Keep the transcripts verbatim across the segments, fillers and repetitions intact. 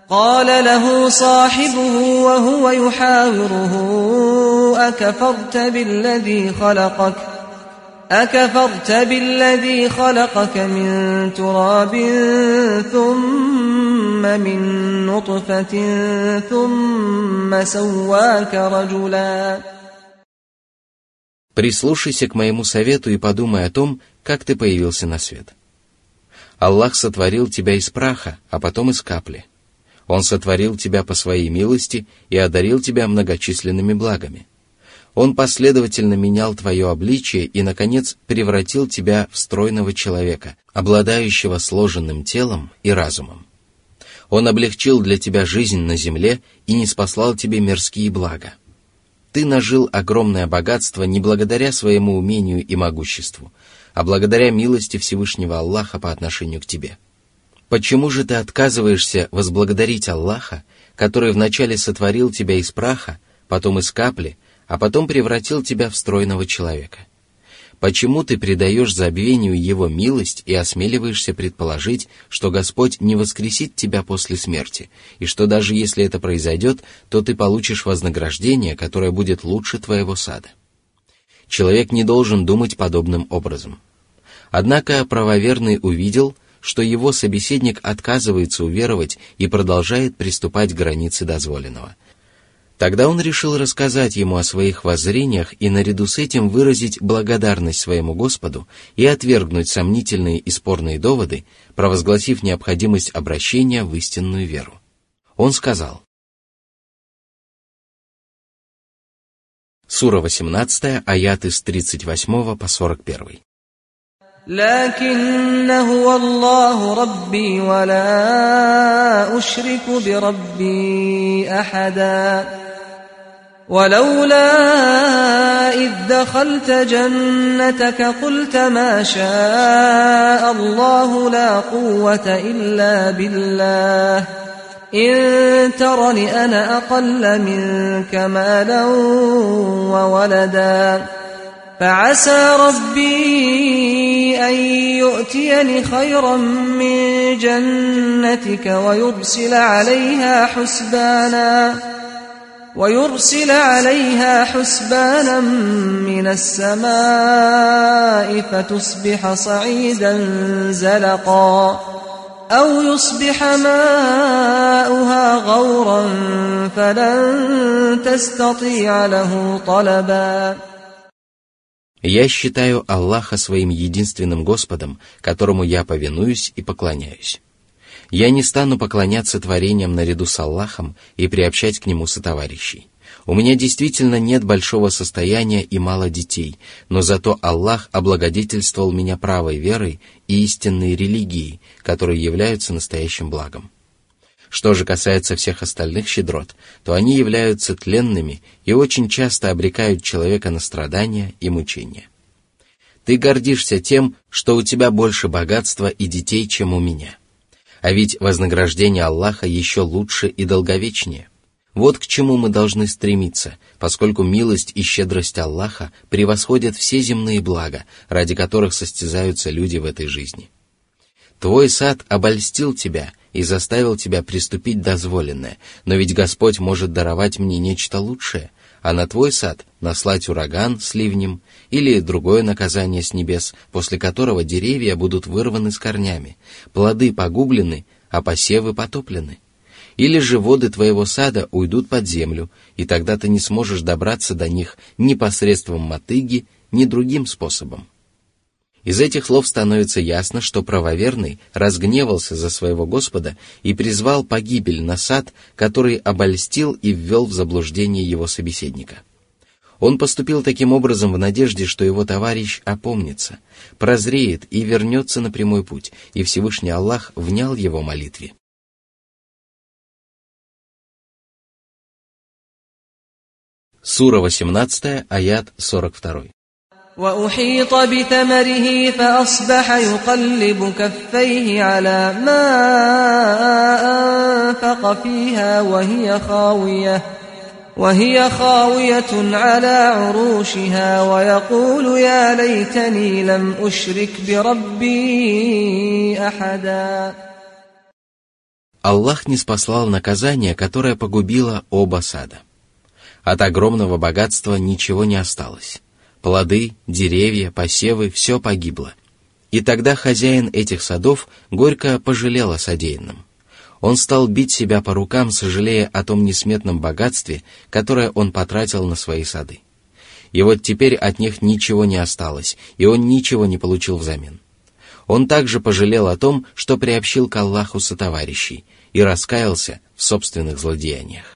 قال له صاحبه وهو يحاوره أكفرت بالذي خلقك أكفرت بالذي خلقك من تراب ثم من نطفة ثم سواك رجلا. Прислушайся к моему совету и подумай о том, как ты появился на свет. Аллах сотворил тебя из праха, а потом из капли. Он сотворил тебя по своей милости и одарил тебя многочисленными благами. Он последовательно менял твое обличие и, наконец, превратил тебя в стройного человека, обладающего сложенным телом и разумом. Он облегчил для тебя жизнь на земле и ниспослал тебе мирские блага. Ты нажил огромное богатство не благодаря своему умению и могуществу, а благодаря милости Всевышнего Аллаха по отношению к тебе. Почему же ты отказываешься возблагодарить Аллаха, который вначале сотворил тебя из праха, потом из капли, а потом превратил тебя в стройного человека? Почему ты предаешь забвению Его милость и осмеливаешься предположить, что Господь не воскресит тебя после смерти, и что даже если это произойдет, то ты получишь вознаграждение, которое будет лучше твоего сада? Человек не должен думать подобным образом. Однако правоверный увидел, что его собеседник отказывается уверовать и продолжает приступать к границе дозволенного. Тогда он решил рассказать ему о своих воззрениях и наряду с этим выразить благодарность своему Господу и отвергнуть сомнительные и спорные доводы, провозгласив необходимость обращения в истинную веру. Он сказал. Сура восемнадцатая, аяты с тридцать восьмого по сорок первый. لكن هو الله ربي ولا أشرك بربي أحدا ولولا إذ دخلت جنتك قلت ما شاء الله لا قوة إلا بالله إن ترني أنا أقل منك مالا وولدا فعسى ربي أن يؤتيني خيرا من جنتك ويرسل عليها حسبانا ويرسل عليها حسبانا من السماء فتصبح صعيدا زلقا أو يصبح ماؤها غورا فلن تستطيع له طلبا. Я считаю Аллаха своим единственным Господом, которому я повинуюсь и поклоняюсь. Я не стану поклоняться творениям наряду с Аллахом и приобщать к Нему сотоварищей. У меня действительно нет большого состояния и мало детей, но зато Аллах облагодетельствовал меня правой верой и истинной религией, которые являются настоящим благом. Что же касается всех остальных щедрот, то они являются тленными и очень часто обрекают человека на страдания и мучения. Ты гордишься тем, что у тебя больше богатства и детей, чем у меня. А ведь вознаграждение Аллаха еще лучше и долговечнее. Вот к чему мы должны стремиться, поскольку милость и щедрость Аллаха превосходят все земные блага, ради которых состязаются люди в этой жизни. Твой сад обольстил тебя и заставил тебя приступить дозволенное, но ведь Господь может даровать мне нечто лучшее, а на твой сад наслать ураган с ливнем или другое наказание с небес, после которого деревья будут вырваны с корнями, плоды погублены, а посевы потоплены. Или же воды твоего сада уйдут под землю, и тогда ты не сможешь добраться до них ни посредством мотыги, ни другим способом. Из этих слов становится ясно, что правоверный разгневался за своего Господа и призвал погибель на сад, который обольстил и ввел в заблуждение его собеседника. Он поступил таким образом в надежде, что его товарищ опомнится, прозреет и вернется на прямой путь, и Всевышний Аллах внял его молитве. Сура восемнадцатая, аят сорок два. وأحيط بثمره فأصبح يقلب كفيه على ما أنفق فيها وهي خاوية وهي خاوية على عروشها ويقول يا ليتني لم أشرك بربي أحدا. Аллах ниспослал наказание, которое погубило оба сада. От огромного богатства ничего не осталось. Плоды, деревья, посевы – все погибло. И тогда хозяин этих садов горько пожалел о содеянном. Он стал бить себя по рукам, сожалея о том несметном богатстве, которое он потратил на свои сады. И вот теперь от них ничего не осталось, и он ничего не получил взамен. Он также пожалел о том, что приобщил к Аллаху сотоварищей, и раскаялся в собственных злодеяниях.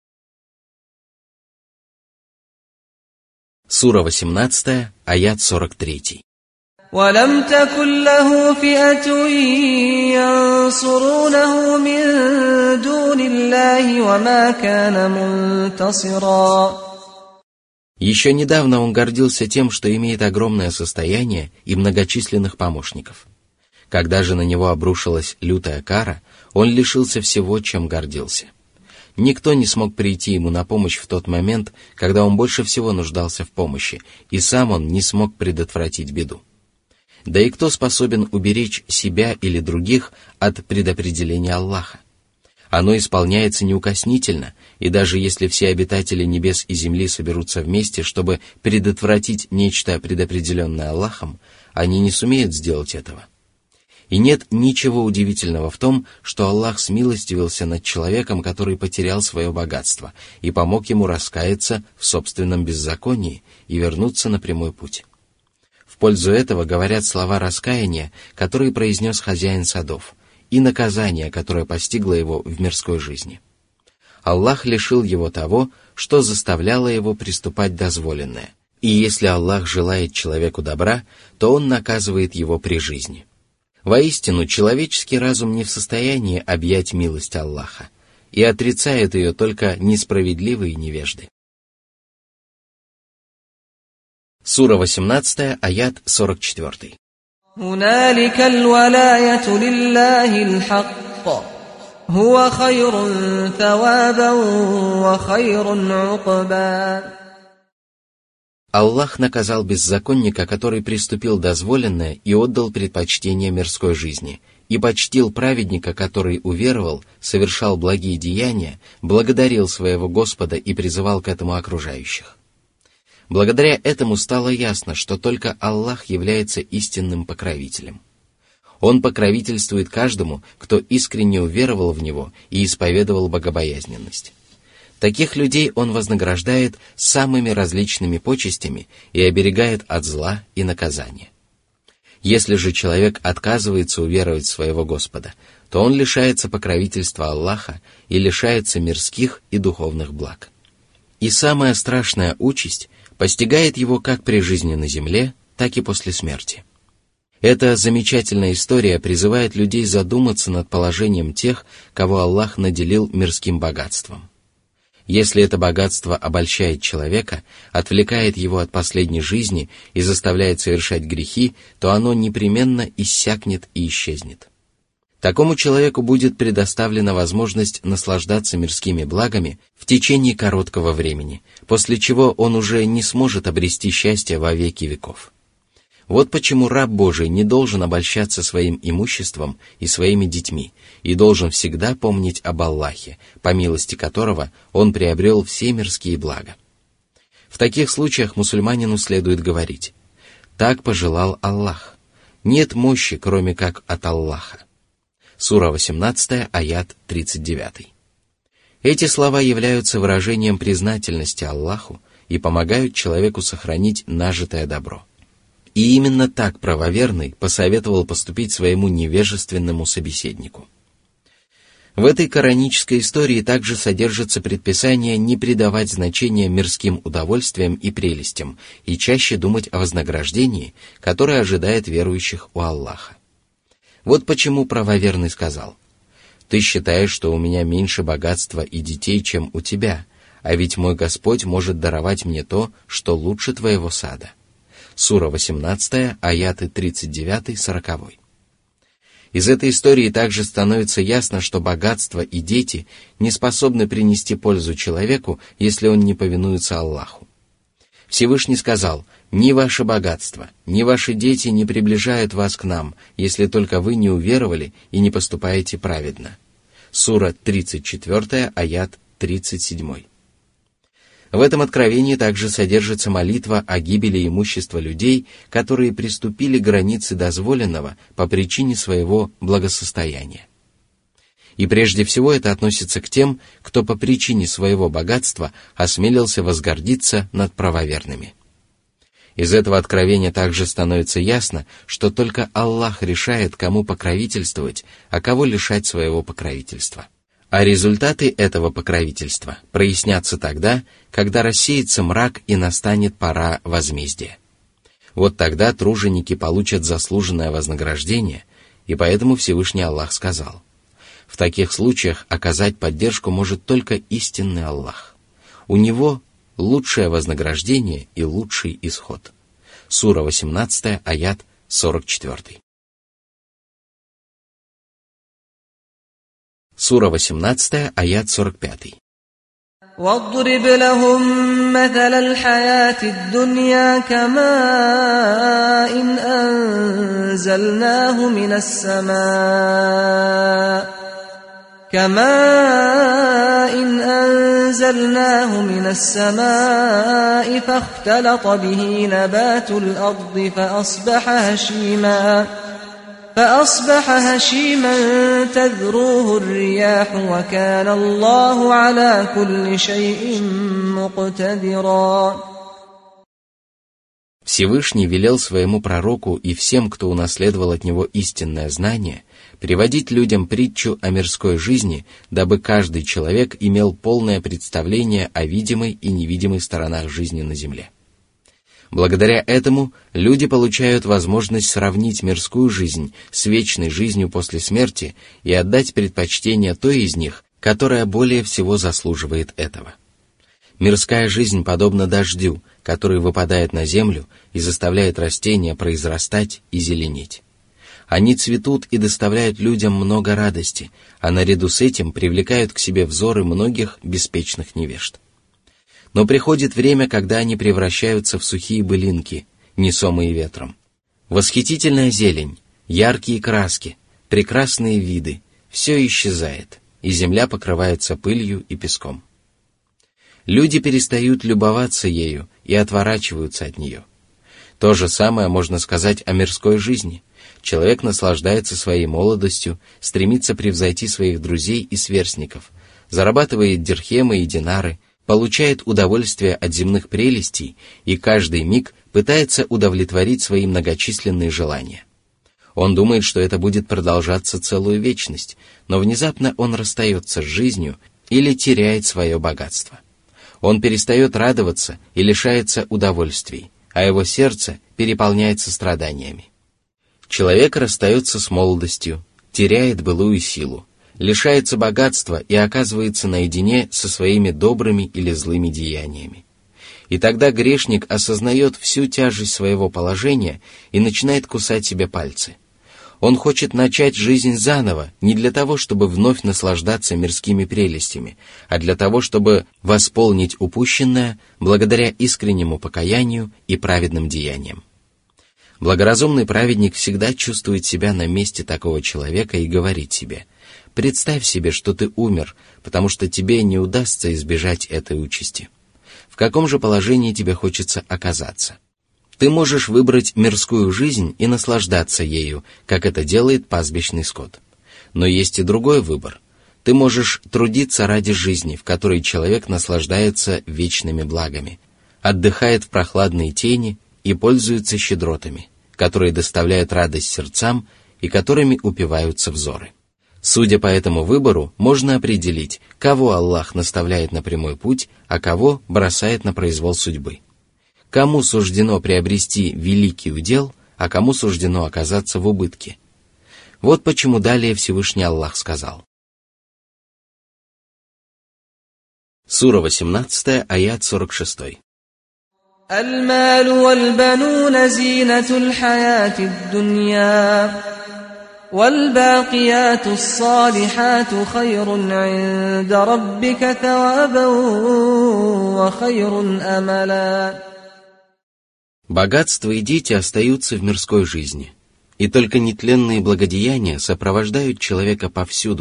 Сура восемнадцатая, аят сорок три. وَلَمْ تَكُنْ لَهُ فِئَةٌ يَنْصُرُونَهُ مِنْ دُونِ اللَّهِ وَمَا كَانَ مُنْتَصِرًا. Еще недавно он гордился тем, что имеет огромное состояние и многочисленных помощников. Когда же на него обрушилась лютая кара, он лишился всего, чем гордился. Никто не смог прийти ему на помощь в тот момент, когда он больше всего нуждался в помощи, и сам он не смог предотвратить беду. Да и кто способен уберечь себя или других от предопределения Аллаха? Оно исполняется неукоснительно, и даже если все обитатели небес и земли соберутся вместе, чтобы предотвратить нечто предопределенное Аллахом, они не сумеют сделать этого. И нет ничего удивительного в том, что Аллах смилостивился над человеком, который потерял свое богатство, и помог ему раскаяться в собственном беззаконии и вернуться на прямой путь. В пользу этого говорят слова раскаяния, которые произнес хозяин садов, и наказание, которое постигло его в мирской жизни. Аллах лишил его того, что заставляло его приступать дозволенное, и если Аллах желает человеку добра, то Он наказывает его при жизни. Воистину, человеческий разум не в состоянии объять милость Аллаха, и отрицают ее только несправедливые невежды. Сура восемнадцатая, аят сорок четыре. هُنَالِكَ الْوَلَايَةُ لِلَّهِ الْحَقِّ هُوَ خَيْرٌ ثَوَابًا وَخَيْرٌ عُقْبًا. Аллах наказал беззаконника, который приступил дозволенное и отдал предпочтение мирской жизни, и почтил праведника, который уверовал, совершал благие деяния, благодарил своего Господа и призывал к этому окружающих. Благодаря этому стало ясно, что только Аллах является истинным покровителем. Он покровительствует каждому, кто искренне уверовал в Него и исповедовал богобоязненность. Таких людей Он вознаграждает самыми различными почестями и оберегает от зла и наказания. Если же человек отказывается уверовать в своего Господа, то он лишается покровительства Аллаха и лишается мирских и духовных благ. И самая страшная участь постигает его как при жизни на земле, так и после смерти. Эта замечательная история призывает людей задуматься над положением тех, кого Аллах наделил мирским богатством. Если это богатство обольщает человека, отвлекает его от последней жизни и заставляет совершать грехи, то оно непременно иссякнет и исчезнет. Такому человеку будет предоставлена возможность наслаждаться мирскими благами в течение короткого времени, после чего он уже не сможет обрести счастье во веки веков. Вот почему раб Божий не должен обольщаться своим имуществом и своими детьми и должен всегда помнить об Аллахе, по милости которого он приобрел все мирские блага. В таких случаях мусульманину следует говорить: «Так пожелал Аллах. Нет мощи, кроме как от Аллаха». Сура восемнадцатая, аят тридцать девять. Эти слова являются выражением признательности Аллаху и помогают человеку сохранить нажитое добро. И именно так правоверный посоветовал поступить своему невежественному собеседнику. В этой коранической истории также содержится предписание не придавать значения мирским удовольствиям и прелестям и чаще думать о вознаграждении, которое ожидает верующих у Аллаха. Вот почему правоверный сказал: «Ты считаешь, что у меня меньше богатства и детей, чем у тебя, а ведь мой Господь может даровать мне то, что лучше твоего сада». Сура восемнадцатая, аяты тридцать девять сорок. Из этой истории также становится ясно, что богатство и дети не способны принести пользу человеку, если он не повинуется Аллаху. Всевышний сказал: «Ни ваше богатство, ни ваши дети не приближают вас к нам, если только вы не уверовали и не поступаете праведно». Сура тридцать четыре, аят тридцать семь. В этом откровении также содержится молитва о гибели имущества людей, которые приступили к границе дозволенного по причине своего благосостояния. И прежде всего это относится к тем, кто по причине своего богатства осмелился возгордиться над правоверными. Из этого откровения также становится ясно, что только Аллах решает, кому покровительствовать, а кого лишать своего покровительства. А результаты этого покровительства прояснятся тогда, когда рассеется мрак и настанет пора возмездия. Вот тогда труженики получат заслуженное вознаграждение, и поэтому Всевышний Аллах сказал: в таких случаях оказать поддержку может только истинный Аллах. У Него лучшее вознаграждение и лучший исход. Сура восемнадцать, аят сорок четыре. Сура восемнадцать, аят сорок пять. واضرب لهم مثل الحياة الدنيا كماء إن أنزلناه من السماء كماء إن أنزلناه من السماء فاختلط به نبات الأرض فأصبح هشيما فأصبح هشيما تذروه الرياح وكان الله على كل شيء مقتدرا. Всевышний велел своему пророку и всем, кто унаследовал от него истинное знание, приводить людям притчу о мирской жизни, дабы каждый человек имел полное представление о видимой и невидимой сторонах жизни на земле. Благодаря этому люди получают возможность сравнить мирскую жизнь с вечной жизнью после смерти и отдать предпочтение той из них, которая более всего заслуживает этого. Мирская жизнь подобна дождю, который выпадает на землю и заставляет растения произрастать и зеленеть. Они цветут и доставляют людям много радости, а наряду с этим привлекают к себе взоры многих беспечных невежд. Но приходит время, когда они превращаются в сухие былинки, несомые ветром. Восхитительная зелень, яркие краски, прекрасные виды — все исчезает, и земля покрывается пылью и песком. Люди перестают любоваться ею и отворачиваются от нее. То же самое можно сказать о мирской жизни. Человек наслаждается своей молодостью, стремится превзойти своих друзей и сверстников, зарабатывает дирхемы и динары, получает удовольствие от земных прелестей и каждый миг пытается удовлетворить свои многочисленные желания. Он думает, что это будет продолжаться целую вечность, но внезапно он расстается с жизнью или теряет свое богатство. Он перестает радоваться и лишается удовольствий, а его сердце переполняется страданиями. Человек расстается с молодостью, теряет былую силу, лишается богатства и оказывается наедине со своими добрыми или злыми деяниями. И тогда грешник осознает всю тяжесть своего положения и начинает кусать себе пальцы. Он хочет начать жизнь заново не для того, чтобы вновь наслаждаться мирскими прелестями, а для того, чтобы восполнить упущенное благодаря искреннему покаянию и праведным деяниям. Благоразумный праведник всегда чувствует себя на месте такого человека и говорит себе: «Представь себе, что ты умер, потому что тебе не удастся избежать этой участи. В каком же положении тебе хочется оказаться? Ты можешь выбрать мирскую жизнь и наслаждаться ею, как это делает пастбищный скот. Но есть и другой выбор. Ты можешь трудиться ради жизни, в которой человек наслаждается вечными благами, отдыхает в прохладной тени и пользуется щедротами, которые доставляют радость сердцам и которыми упиваются взоры». Судя по этому выбору, можно определить, кого Аллах наставляет на прямой путь, а кого бросает на произвол судьбы. Кому суждено приобрести великий удел, а кому суждено оказаться в убытке. Вот почему далее Всевышний Аллах сказал. Сура восемнадцать, аят сорок шесть. المال والبنون زينة الحياة الدنيا والباقيات الصالحات خير عند ربك ثوابا وخير أملا. Богатство и дети остаются в мирской жизни, и только нетленные благодеяния сопровождают человека повсюду,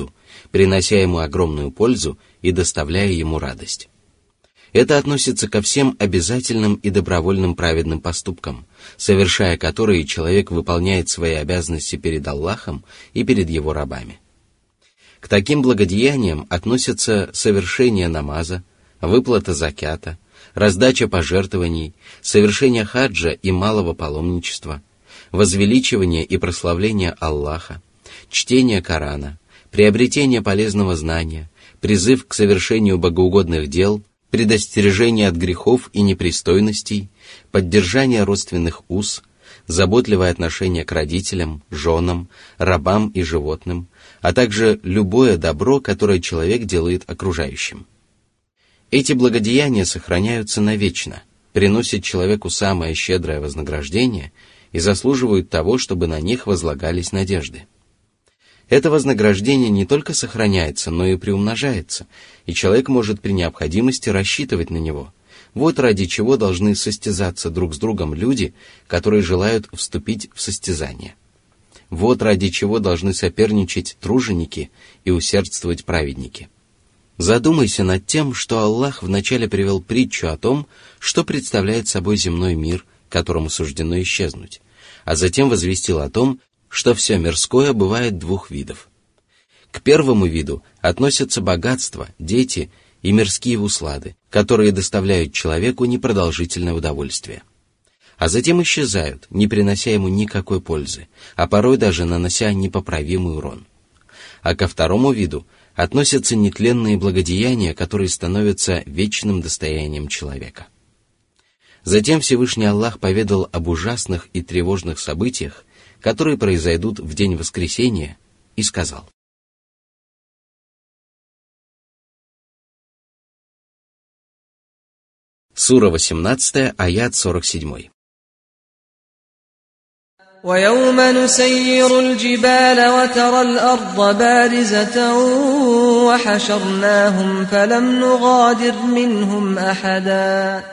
принося ему огромную пользу и доставляя ему радость. Это относится ко всем обязательным и добровольным праведным поступкам, совершая которые человек выполняет свои обязанности перед Аллахом и перед его рабами. К таким благодеяниям относятся совершение намаза, выплата закята, раздача пожертвований, совершение хаджа и малого паломничества, возвеличивание и прославление Аллаха, чтение Корана, приобретение полезного знания, призыв к совершению богоугодных дел, предостережение от грехов и непристойностей, поддержание родственных уз, заботливое отношение к родителям, женам, рабам и животным, а также любое добро, которое человек делает окружающим. Эти благодеяния сохраняются навечно, приносят человеку самое щедрое вознаграждение и заслуживают того, чтобы на них возлагались надежды. Это вознаграждение не только сохраняется, но и приумножается, и человек может при необходимости рассчитывать на него. Вот ради чего должны состязаться друг с другом люди, которые желают вступить в состязание. Вот ради чего должны соперничать труженики и усердствовать праведники. Задумайся над тем, что Аллах вначале привел притчу о том, что представляет собой земной мир, которому суждено исчезнуть, а затем возвестил о том, что все мирское бывает двух видов. К первому виду относятся богатство, дети и мирские услады, которые доставляют человеку непродолжительное удовольствие, а затем исчезают, не принося ему никакой пользы, а порой даже нанося непоправимый урон. А ко второму виду относятся нетленные благодеяния, которые становятся вечным достоянием человека. Затем Всевышний Аллах поведал об ужасных и тревожных событиях, которые произойдут в день воскресения, и сказал: Сура восемнадцатая, аят сорок семь. وَيَوْمَ نُسَيِّرُ الْجِبَالَ وَتَرَى الْأَرْضَ بَارِزَةً وَحَشَرْنَاهُمْ فَلَمْ نُغَادِرْ مِنْهُمْ أَحَدًا.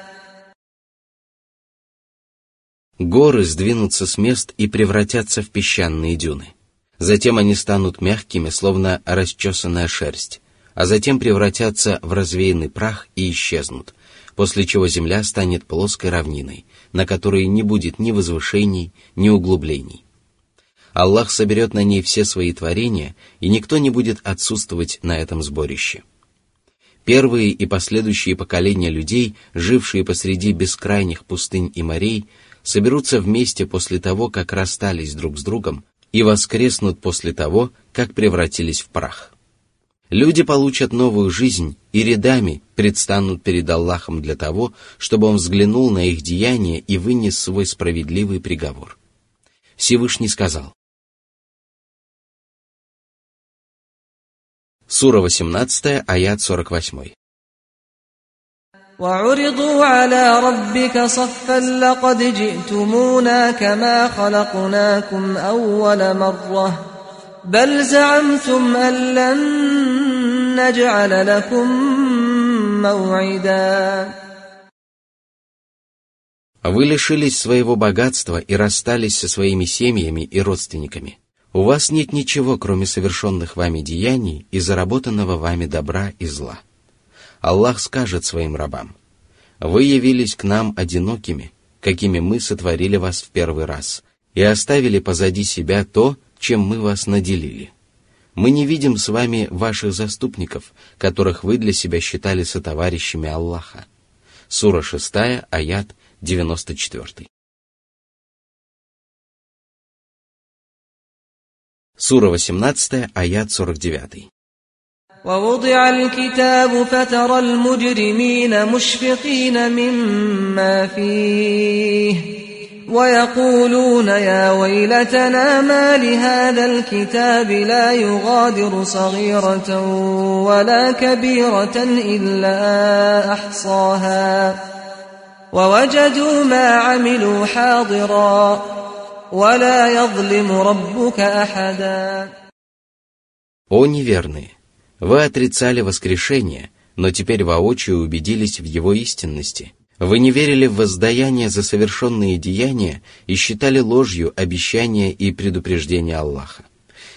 Горы сдвинутся с мест и превратятся в песчаные дюны. Затем они станут мягкими, словно расчесанная шерсть, а затем превратятся в развеянный прах и исчезнут, после чего земля станет плоской равниной, на которой не будет ни возвышений, ни углублений. Аллах соберет на ней все свои творения, и никто не будет отсутствовать на этом сборище. Первые и последующие поколения людей, жившие посреди бескрайних пустынь и морей, соберутся вместе после того, как расстались друг с другом, и воскреснут после того, как превратились в прах. Люди получат новую жизнь и рядами предстанут перед Аллахом для того, чтобы Он взглянул на их деяния и вынес свой справедливый приговор. Всевышний сказал. Сура восемнадцатая, аят сорок восемь. وَعُرِضُوا عَلَى رَبِّكَ صَفًّا لَقَدْ جِئْتُمُونَا كَمَا خَلَقْنَاكُمْ أَوَّلَ مَرَّةٍ بَلْ زَعَمْتُمْ أَن لَّن نَّجْعَلَ لَكُم مَّوْعِدًا. Вы лишились своего богатства и расстались со своими семьями и родственниками. У вас нет ничего, кроме совершенных вами деяний и заработанного вами добра и зла. Аллах скажет своим рабам: «Вы явились к нам одинокими, какими мы сотворили вас в первый раз, и оставили позади себя то, чем мы вас наделили. Мы не видим с вами ваших заступников, которых вы для себя считали сотоварищами Аллаха». Сура шестая, аят девяносто четыре. Сура восемнадцатая, аят сорок девять. وَوُضِعَ الْكِتَابُ فَتَرَى الْمُجْرِمِينَ مُشْفِقِينَ مِمَّا فِيهِ وَيَقُولُونَ يَا وَيْلَتَنَا مَا لِهَذَا الْكِتَابِ لَا يُغَادِرُ صَغِيرَةً وَلَا كَبِيرَةً إِلَّا أَحْصَاهَا وَوَجَدُوا مَا عَمِلُوا حَاضِرًا وَلَا يَظْلِمُ رَبُّكَ أَحَدًا. О неверные! Вы отрицали воскрешение, но теперь воочию убедились в его истинности. Вы не верили в воздаяние за совершенные деяния и считали ложью обещания и предупреждения Аллаха.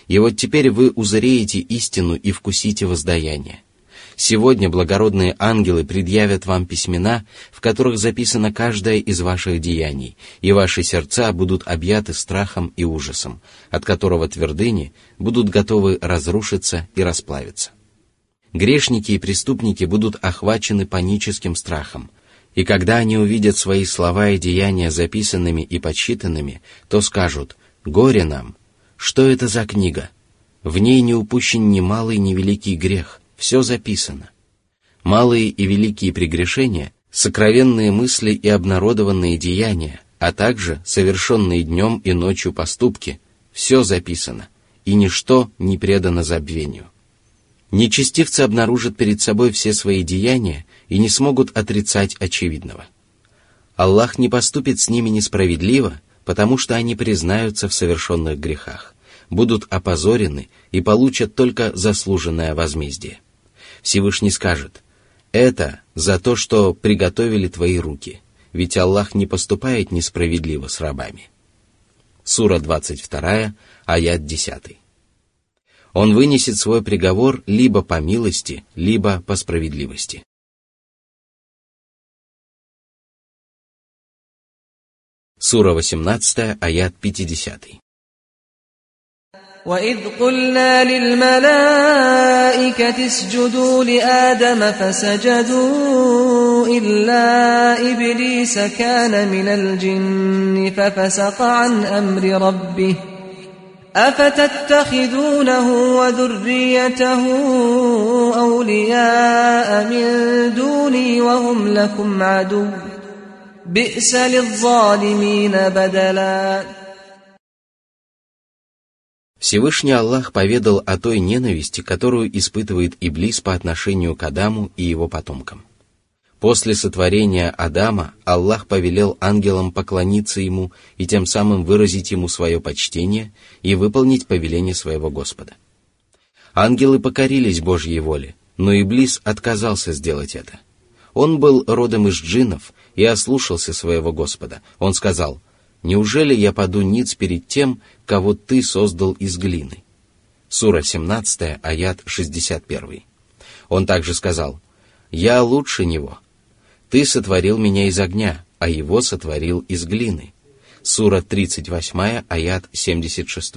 И вот теперь вы узреете истину и вкусите воздаяние. Сегодня благородные ангелы предъявят вам письмена, в которых записано каждое из ваших деяний, и ваши сердца будут объяты страхом и ужасом, от которого твердыни будут готовы разрушиться и расплавиться. Грешники и преступники будут охвачены паническим страхом, и когда они увидят свои слова и деяния записанными и подсчитанными, то скажут: «Горе нам! Что это за книга? В ней не упущен ни малый, ни великий грех, все записано». Малые и великие прегрешения, сокровенные мысли и обнародованные деяния, а также совершенные днем и ночью поступки, все записано, и ничто не предано забвению. Нечестивцы обнаружат перед собой все свои деяния и не смогут отрицать очевидного. Аллах не поступит с ними несправедливо, потому что они признаются в совершенных грехах, будут опозорены и получат только заслуженное возмездие. Всевышний скажет: «Это за то, что приготовили твои руки, ведь Аллах не поступает несправедливо с рабами». Сура двадцать два, аят десять. Он вынесет свой приговор либо по милости, либо по справедливости. Сура восемнадцать, аят пятьдесят. وَإِذْ قُلْنَا لِلْمَلَائِكَةِ اسْجُدُوا لِآدَمَ فَسَجَدُوا إِلَّا إِبْلِيسَ كَانَ مِنَ الْجِنِّ فَفَسَقَ عَنْ أَمْرِ رَبِّهِ أَفَتَتَّخِذُونَهُ وَذُرِّيَّتَهُ أَوْلِيَاءَ مِن دُونِي وَهُمْ لَكُمْ عَدُوٌّ بِئْسَ لِلظَّالِمِينَ بَدَلًا. Всевышний Аллах поведал о той ненависти, которую испытывает Иблис по отношению к Адаму и его потомкам. После сотворения Адама Аллах повелел ангелам поклониться ему и тем самым выразить ему свое почтение и выполнить повеление своего Господа. Ангелы покорились Божьей воле, но Иблис отказался сделать это. Он был родом из джиннов и ослушался своего Господа. Он сказал: «Неужели я паду ниц перед тем, кого ты создал из глины?» Сура семнадцать, аят шестьдесят один. Он также сказал: «Я лучше него. Ты сотворил меня из огня, а его сотворил из глины». Сура тридцать восемь, аят семьдесят шесть.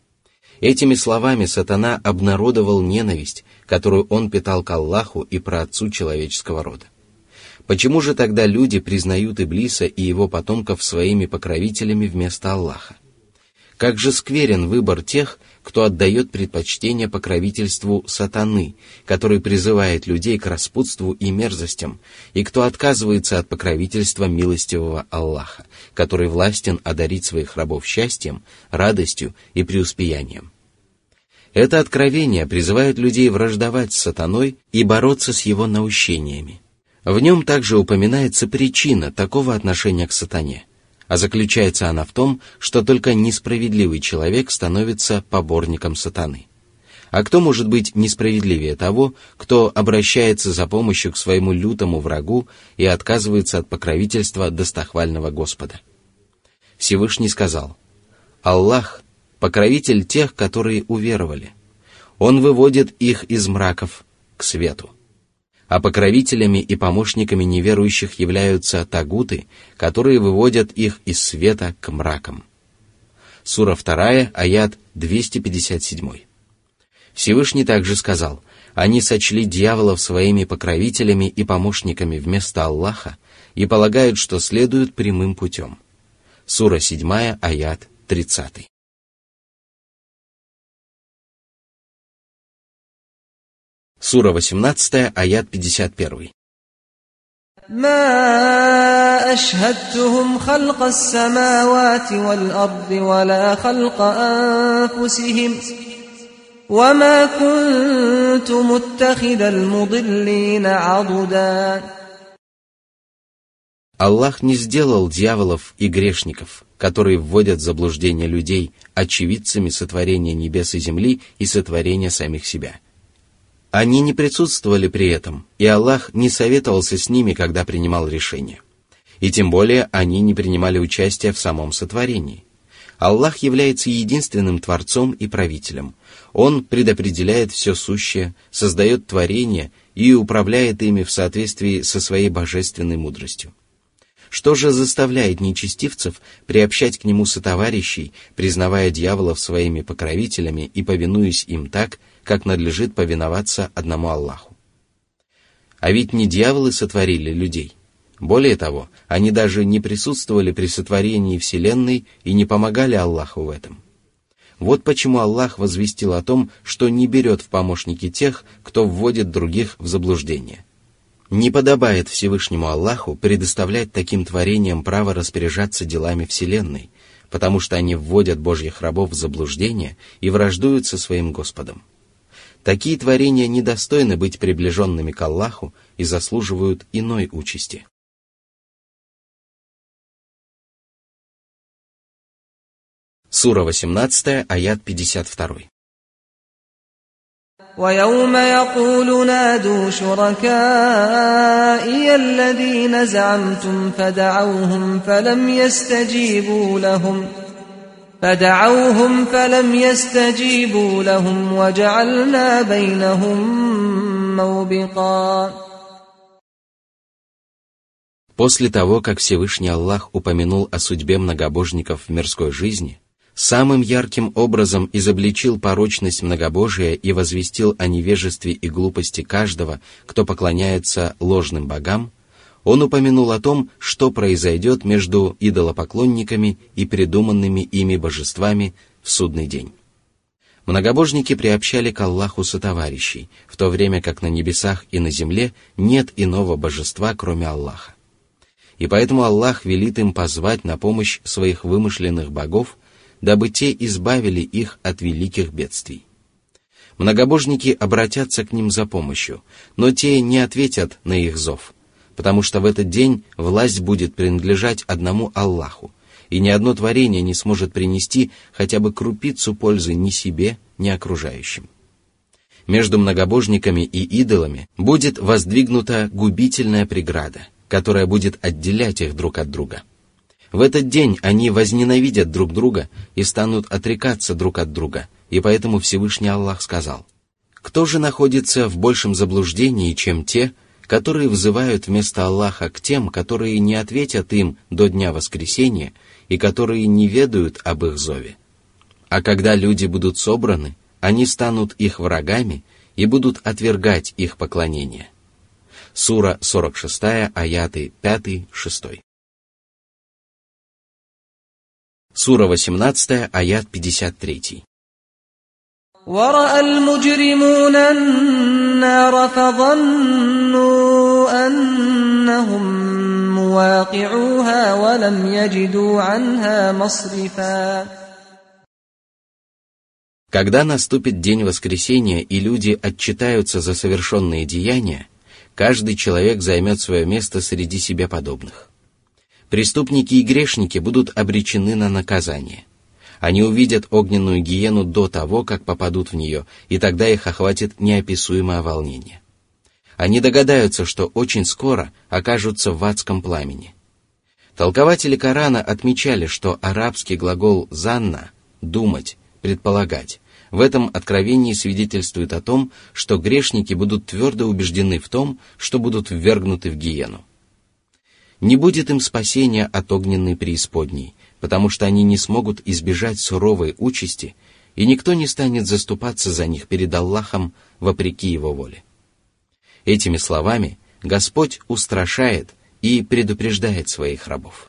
Этими словами сатана обнародовал ненависть, которую он питал к Аллаху и праотцу человеческого рода. Почему же тогда люди признают Иблиса и его потомков своими покровителями вместо Аллаха? Как же скверен выбор тех, кто отдает предпочтение покровительству сатаны, который призывает людей к распутству и мерзостям, и кто отказывается от покровительства милостивого Аллаха, который властен одарить своих рабов счастьем, радостью и преуспеянием. Это откровение призывает людей враждовать с сатаной и бороться с его наущениями. В нем также упоминается причина такого отношения к сатане, а заключается она в том, что только несправедливый человек становится поборником сатаны. А кто может быть несправедливее того, кто обращается за помощью к своему лютому врагу и отказывается от покровительства достохвального Господа? Всевышний сказал: «Аллах — покровитель тех, которые уверовали. Он выводит их из мраков к свету. А покровителями и помощниками неверующих являются тагуты, которые выводят их из света к мракам». Сура два, аят двести пятьдесят семь. Всевышний также сказал: «Они сочли дьяволов своими покровителями и помощниками вместо Аллаха и полагают, что следуют прямым путем». Сура семь, аят тридцать. Сура восемнадцать, аят пятьдесят один. ما أشهدتهم خلق السماوات والأرض ولا خلق أنفسهم وما كنت متخذ المضلين عضدا. Аллах не сделал дьяволов и грешников, которые вводят в заблуждение людей, очевидцами сотворения небес и земли и сотворения самих себя. Они не присутствовали при этом, и Аллах не советовался с ними, когда принимал решение. И тем более они не принимали участия в самом сотворении. Аллах является единственным Творцом и Правителем. Он предопределяет все сущее, создает творения и управляет ими в соответствии со своей божественной мудростью. Что же заставляет нечестивцев приобщать к нему сотоварищей, признавая дьяволов своими покровителями и повинуясь им так, как надлежит повиноваться одному Аллаху? А ведь не дьяволы сотворили людей. Более того, они даже не присутствовали при сотворении Вселенной и не помогали Аллаху в этом. Вот почему Аллах возвестил о том, что не берет в помощники тех, кто вводит других в заблуждение. Не подобает Всевышнему Аллаху предоставлять таким творениям право распоряжаться делами Вселенной, потому что они вводят Божьих рабов в заблуждение и враждуют со своим Господом. Такие творения недостойны быть приближенными к Аллаху и заслуживают иной участи. Сура восемнадцатая, аят пятьдесят два. وَيَوْمَ يَقُولُ نَادُوا شُرَكَائِيَ الَّذِينَ زَعَمْتُمْ فَدَعَوْهُمْ فَلَمْ يَسْتَجِيبُوا لَهُمْ فَدَعَوْهُمْ فَلَمْ يَسْتَجِيبُوا لَهُمْ وَجَعَلْنَا بَيْنَهُمْ مَوْبِقًا. После того, как Всевышний Аллах упомянул о судьбе многобожников в мирской жизни, самым ярким образом изобличил порочность многобожия и возвестил о невежестве и глупости каждого, кто поклоняется ложным богам, он упомянул о том, что произойдет между идолопоклонниками и придуманными ими божествами в судный день. Многобожники приобщали к Аллаху сотоварищей, в то время как на небесах и на земле нет иного божества, кроме Аллаха. И поэтому Аллах велит им позвать на помощь своих вымышленных богов, дабы те избавили их от великих бедствий. Многобожники обратятся к ним за помощью, но те не ответят на их зов, потому что в этот день власть будет принадлежать одному Аллаху, и ни одно творение не сможет принести хотя бы крупицу пользы ни себе, ни окружающим. Между многобожниками и идолами будет воздвигнута губительная преграда, которая будет отделять их друг от друга. В этот день они возненавидят друг друга и станут отрекаться друг от друга, и поэтому Всевышний Аллах сказал: «Кто же находится в большем заблуждении, чем те, которые взывают вместо Аллаха к тем, которые не ответят им до дня воскресения и которые не ведают об их зове? А когда люди будут собраны, они станут их врагами и будут отвергать их поклонение». Сура сорок шестая, аяты пять-шесть. Сура восемнадцатая, аят пятьдесят три. وَرَأَى الْمُجْرِمُونَ النَّارَ فَظَنُّوا أَنَّهُمْ مُوَاقِعُوهَا وَلَمْ يَجِدُوا عَنْهَا مَصْرِفًا. Когда наступит день воскресения и люди отчитаются за совершенные деяния, каждый человек займет свое место среди себе подобных. Преступники и грешники будут обречены на наказание. Они увидят огненную гиену до того, как попадут в нее, и тогда их охватит неописуемое волнение. Они догадаются, что очень скоро окажутся в адском пламени. Толкователи Корана отмечали, что арабский глагол «занна» — «думать», «предполагать» в этом откровении свидетельствует о том, что грешники будут твердо убеждены в том, что будут ввергнуты в гиену. Не будет им спасения от огненной преисподней, потому что они не смогут избежать суровой участи, и никто не станет заступаться за них перед Аллахом вопреки его воле. Этими словами Господь устрашает и предупреждает своих рабов.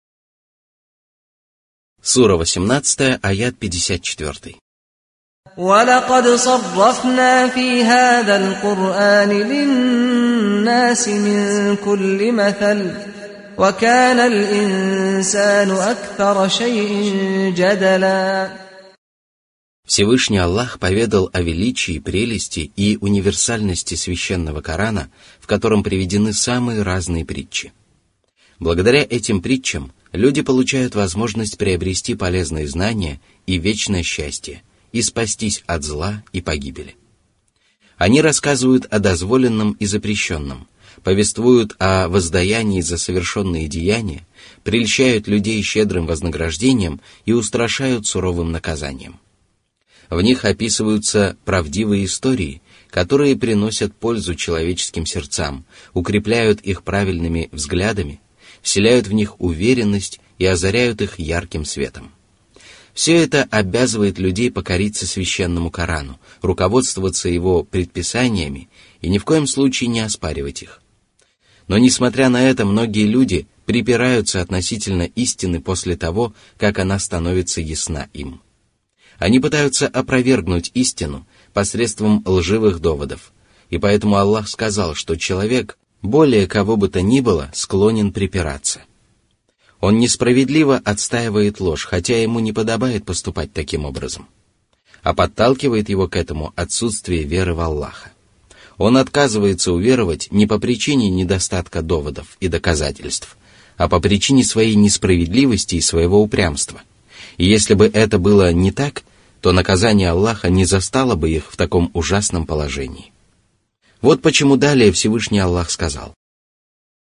Сура восемнадцатая, аят пятьдесят четыре. وَلَقَدْ صَرَّفْنَا فِي هَذَا الْقُرْآنِ لِلنَّاسِ مِنْ كُلِّ مَثَلٍ وَكَانَ الْإِنسَانُ أَكْثَرَ شَيْءٍ جَدَلًا. Всевышний Аллах поведал о величии, прелести и универсальности священного Корана, в котором приведены самые разные притчи. Благодаря этим притчам люди получают возможность приобрести полезные знания и вечное счастье, и спастись от зла и погибели. Они рассказывают о дозволенном и запрещенном, повествуют о воздаянии за совершенные деяния, прельщают людей щедрым вознаграждением и устрашают суровым наказанием. В них описываются правдивые истории, которые приносят пользу человеческим сердцам, укрепляют их правильными взглядами, вселяют в них уверенность и озаряют их ярким светом. Все это обязывает людей покориться священному Корану, руководствоваться его предписаниями и ни в коем случае не оспаривать их. Но, несмотря на это, многие люди припираются относительно истины после того, как она становится ясна им. Они пытаются опровергнуть истину посредством лживых доводов, и поэтому Аллах сказал, что человек, более кого бы то ни было, склонен припираться. Он несправедливо отстаивает ложь, хотя ему не подобает поступать таким образом. А подталкивает его к этому отсутствие веры в Аллаха. Он отказывается уверовать не по причине недостатка доводов и доказательств, а по причине своей несправедливости и своего упрямства. И если бы это было не так, то наказание Аллаха не застало бы их в таком ужасном положении. Вот почему далее Всевышний Аллах сказал: